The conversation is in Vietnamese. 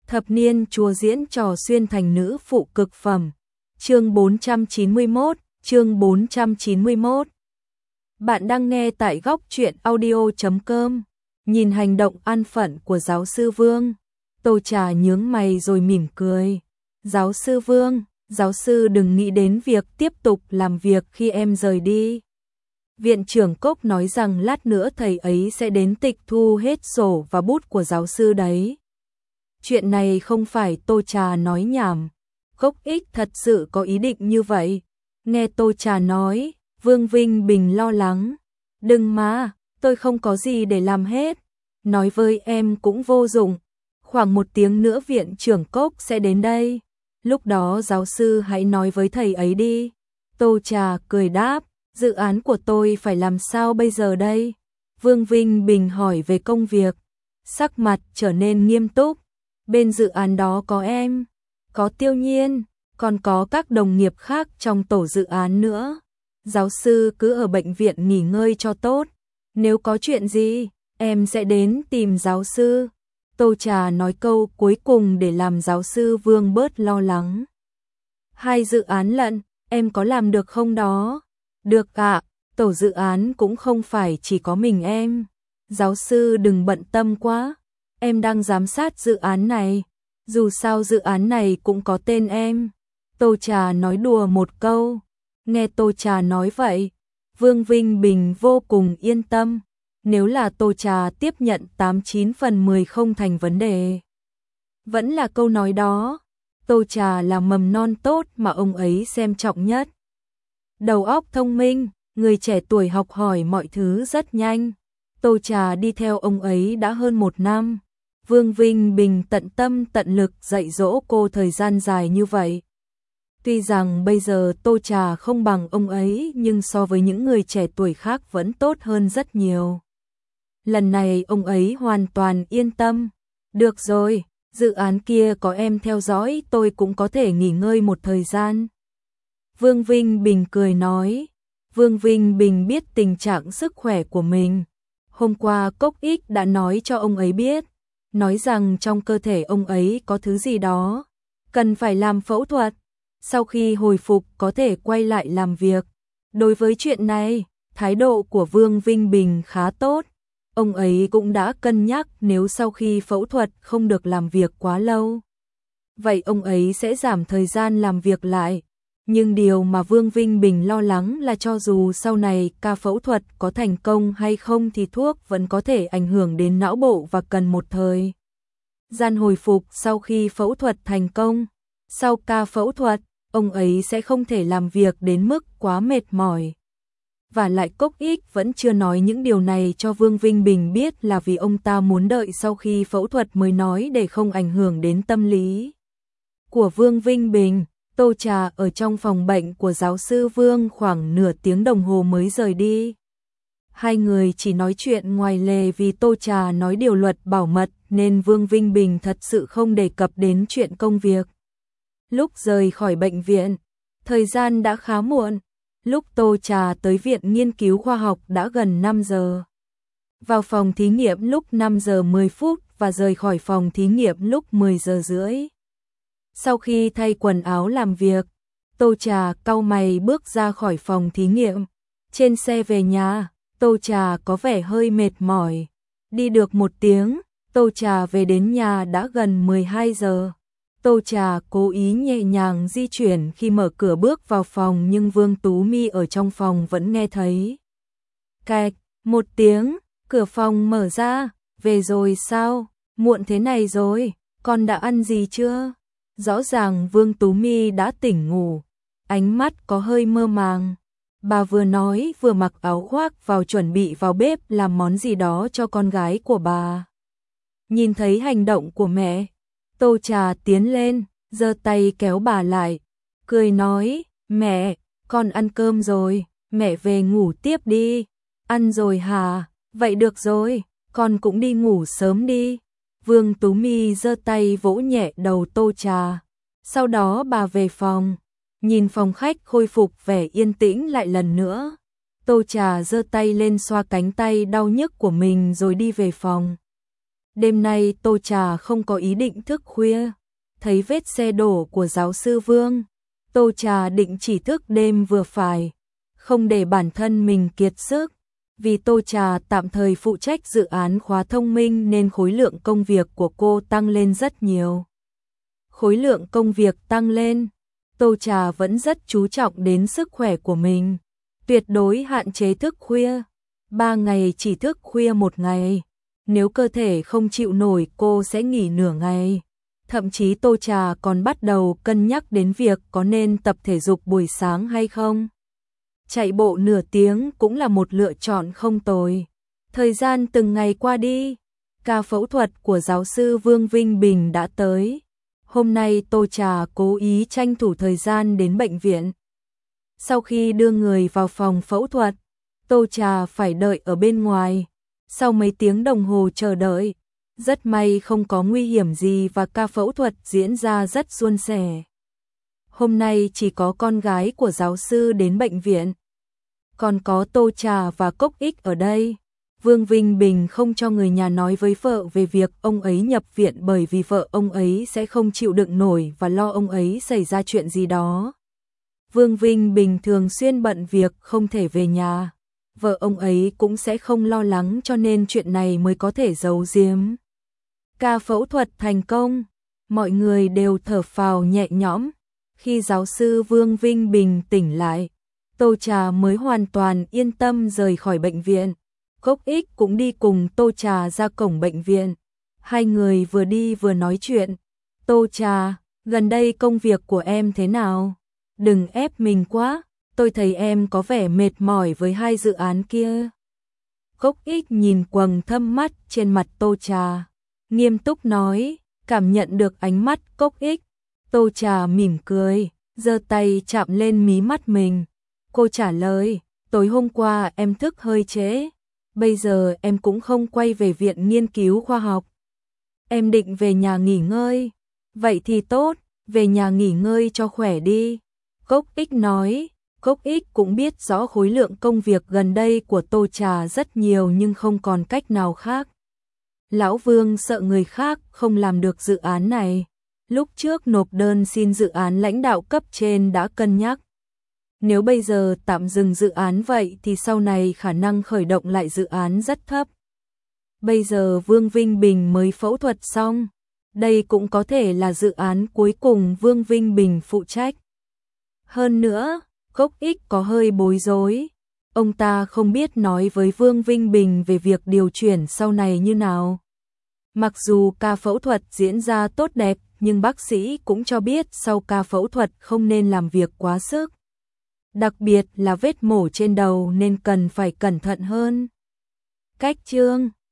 Thập niên chùa diễn trò xuyên thành nữ phụ cực phẩm. Chương 491, chương 491. Bạn đang nghe tại góc truyện audio.com. Nhìn hành động an phận của giáo sư Vương, Tô Trà nhướng mày rồi mỉm cười. Giáo sư Vương, giáo sư đừng nghĩ đến việc tiếp tục làm việc khi em rời đi. Viện trưởng Cốc nói rằng lát nữa thầy ấy sẽ đến tịch thu hết sổ và bút của giáo sư đấy. Chuyện này không phải Tô Trà nói nhảm. Cốc Ích thật sự có ý định như vậy. Nghe Tô Trà nói, Vương Vinh Bình lo lắng. Đừng mà, tôi không có gì để làm hết. Nói với em cũng vô dụng. Khoảng 1 tiếng nữa viện trưởng Cốc sẽ đến đây. Lúc đó giáo sư hãy nói với thầy ấy đi. Tô Trà cười đáp, dự án của tôi phải làm sao bây giờ đây? Vương Vinh Bình hỏi về công việc. Sắc mặt trở nên nghiêm túc. Bên dự án đó có em, có Tiêu Nhiên, còn có các đồng nghiệp khác trong tổ dự án nữa. Giáo sư cứ ở bệnh viện nghỉ ngơi cho tốt. Nếu có chuyện gì, em sẽ đến tìm giáo sư. Tô Trà nói câu cuối cùng để làm giáo sư Vương bớt lo lắng. 2 dự án lận, em có làm được không đó? Được ạ, tổ dự án cũng không phải chỉ có mình em. Giáo sư đừng bận tâm quá. Em đang giám sát dự án này, dù sao dự án này cũng có tên em. Tô Trà nói đùa một câu. Nghe Tô Trà nói vậy, Vương Vinh Bình vô cùng yên tâm. Nếu là Tô Trà tiếp nhận 89 phần 10 không thành vấn đề. Vẫn là câu nói đó, Tô Trà là mầm non tốt mà ông ấy xem trọng nhất. Đầu óc thông minh, người trẻ tuổi học hỏi mọi thứ rất nhanh. Tô Trà đi theo ông ấy đã hơn 1 năm. Vương Vinh Bình tận tâm tận lực dạy dỗ cô thời gian dài như vậy. Tuy rằng bây giờ Tô Trà không bằng ông ấy nhưng so với những người trẻ tuổi khác vẫn tốt hơn rất nhiều. Lần này ông ấy hoàn toàn yên tâm. Được rồi, dự án kia có em theo dõi tôi cũng có thể nghỉ ngơi một thời gian. Vương Vinh Bình cười nói. Vương Vinh Bình biết tình trạng sức khỏe của mình. Hôm qua Cốc Ích đã nói cho ông ấy biết. Nói rằng trong cơ thể ông ấy có thứ gì đó, cần phải làm phẫu thuật. Sau khi hồi phục có thể quay lại làm việc. Đối với chuyện này, thái độ của Vương Vinh Bình khá tốt. Ông ấy cũng đã cân nhắc nếu sau khi phẫu thuật không được làm việc quá lâu, vậy ông ấy sẽ giảm thời gian làm việc lại. Nhưng điều mà Vương Vinh Bình lo lắng là cho dù sau này ca phẫu thuật có thành công hay không thì thuốc vẫn có thể ảnh hưởng đến não bộ và cần một thời gian hồi phục sau khi phẫu thuật thành công. Sau ca phẫu thuật, ông ấy sẽ không thể làm việc đến mức quá mệt mỏi. Và lại Cốc Ích vẫn chưa nói những điều này cho Vương Vinh Bình biết là vì ông ta muốn đợi sau khi phẫu thuật mới nói để không ảnh hưởng đến tâm lý của Vương Vinh Bình. Tô Trà ở trong phòng bệnh của giáo sư Vương khoảng nửa tiếng đồng hồ mới rời đi. Hai người chỉ nói chuyện ngoài lề vì Tô Trà nói điều luật bảo mật nên Vương Vinh Bình thật sự không đề cập đến chuyện công việc. Lúc rời khỏi bệnh viện, thời gian đã khá muộn. Lúc Tô Trà tới viện nghiên cứu khoa học đã gần 5 giờ. Vào phòng thí nghiệm lúc 5 giờ 10 phút và rời khỏi phòng thí nghiệm lúc 10 giờ rưỡi. Sau khi thay quần áo làm việc, Tô Trà cau mày bước ra khỏi phòng thí nghiệm. Trên xe về nhà, Tô Trà có vẻ hơi mệt mỏi. Đi được 1 tiếng, Tô Trà về đến nhà đã gần 12 giờ. Tô Trà cố ý nhẹ nhàng di chuyển khi mở cửa bước vào phòng nhưng Vương Tú My ở trong phòng vẫn nghe thấy. Cạch, 1 tiếng, cửa phòng mở ra. Về rồi sao? Muộn thế này rồi, con đã ăn gì chưa? Rõ ràng Vương Tú My đã tỉnh ngủ, ánh mắt có hơi mơ màng. Bà vừa nói vừa mặc áo khoác vào chuẩn bị vào bếp làm món gì đó cho con gái của bà. Nhìn thấy hành động của mẹ, Tô Trà tiến lên, giơ tay kéo bà lại, cười nói, mẹ, con ăn cơm rồi, mẹ về ngủ tiếp đi. Ăn rồi hả? Vậy được rồi, con cũng đi ngủ sớm đi. Vương Tú My giơ tay vỗ nhẹ đầu Tô Trà. Sau đó bà về phòng, nhìn phòng khách khôi phục vẻ yên tĩnh lại lần nữa. Tô Trà giơ tay lên xoa cánh tay đau nhức của mình rồi đi về phòng. Đêm nay Tô Trà không có ý định thức khuya, thấy vết xe đổ của giáo sư Vương, Tô Trà định chỉ thức đêm vừa phải, không để bản thân mình kiệt sức. Vì Tô Trà tạm thời phụ trách dự án khóa thông minh nên khối lượng công việc của cô tăng lên rất nhiều. Khối lượng công việc tăng lên, Tô Trà vẫn rất chú trọng đến sức khỏe của mình, tuyệt đối hạn chế thức khuya, 3 ngày chỉ thức khuya 1 ngày. Nếu cơ thể không chịu nổi cô sẽ nghỉ nửa ngày. Thậm chí Tô Trà còn bắt đầu cân nhắc đến việc có nên tập thể dục buổi sáng hay không. Chạy bộ nửa tiếng cũng là một lựa chọn không tồi. Thời gian từng ngày qua đi, ca phẫu thuật của giáo sư Vương Vinh Bình đã tới. Hôm nay Tô Trà cố ý tranh thủ thời gian đến bệnh viện. Sau khi đưa người vào phòng phẫu thuật, Tô Trà phải đợi ở bên ngoài. Sau mấy tiếng đồng hồ chờ đợi, rất may không có nguy hiểm gì và ca phẫu thuật diễn ra rất suôn sẻ. Hôm nay chỉ có con gái của giáo sư đến bệnh viện, còn có Tô Trà và Cốc Ích ở đây. Vương Vinh Bình không cho người nhà nói với vợ về việc ông ấy nhập viện bởi vì vợ ông ấy sẽ không chịu đựng nổi và lo ông ấy xảy ra chuyện gì đó. Vương Vinh Bình thường xuyên bận việc không thể về nhà, vợ ông ấy cũng sẽ không lo lắng cho nên chuyện này mới có thể giấu giếm. Ca phẫu thuật thành công, mọi người đều thở phào nhẹ nhõm. Khi giáo sư Vương Vinh Bình tỉnh lại, Tô Trà mới hoàn toàn yên tâm rời khỏi bệnh viện. Cốc Ích cũng đi cùng Tô Trà ra cổng bệnh viện. Hai người vừa đi vừa nói chuyện. Tô Trà, gần đây công việc của em thế nào? Đừng ép mình quá, tôi thấy em có vẻ mệt mỏi với 2 dự án kia. Cốc Ích nhìn quầng thâm mắt trên mặt Tô Trà, nghiêm túc nói, cảm nhận được ánh mắt Cốc Ích. Tô Trà mỉm cười, giơ tay chạm lên mí mắt mình. Cô trả lời, tối hôm qua em thức hơi trễ, bây giờ em cũng không quay về viện nghiên cứu khoa học. Em định về nhà nghỉ ngơi. Vậy thì tốt, về nhà nghỉ ngơi cho khỏe đi. Cốc Ích nói. Cốc Ích cũng biết rõ khối lượng công việc gần đây của Tô Trà rất nhiều nhưng không còn cách nào khác. Lão Vương sợ người khác không làm được dự án này. Lúc trước nộp đơn xin dự án lãnh đạo cấp trên đã cân nhắc. Nếu bây giờ tạm dừng dự án vậy thì sau này khả năng khởi động lại dự án rất thấp. Bây giờ Vương Vinh Bình mới phẫu thuật xong. Đây cũng có thể là dự án cuối cùng Vương Vinh Bình phụ trách. Hơn nữa, Cốc Ích có hơi bối rối. Ông ta không biết nói với Vương Vinh Bình về việc điều chuyển sau này như nào. Mặc dù ca phẫu thuật diễn ra tốt đẹp, nhưng bác sĩ cũng cho biết sau ca phẫu thuật không nên làm việc quá sức. Đặc biệt là vết mổ trên đầu nên cần phải cẩn thận hơn. Cách chương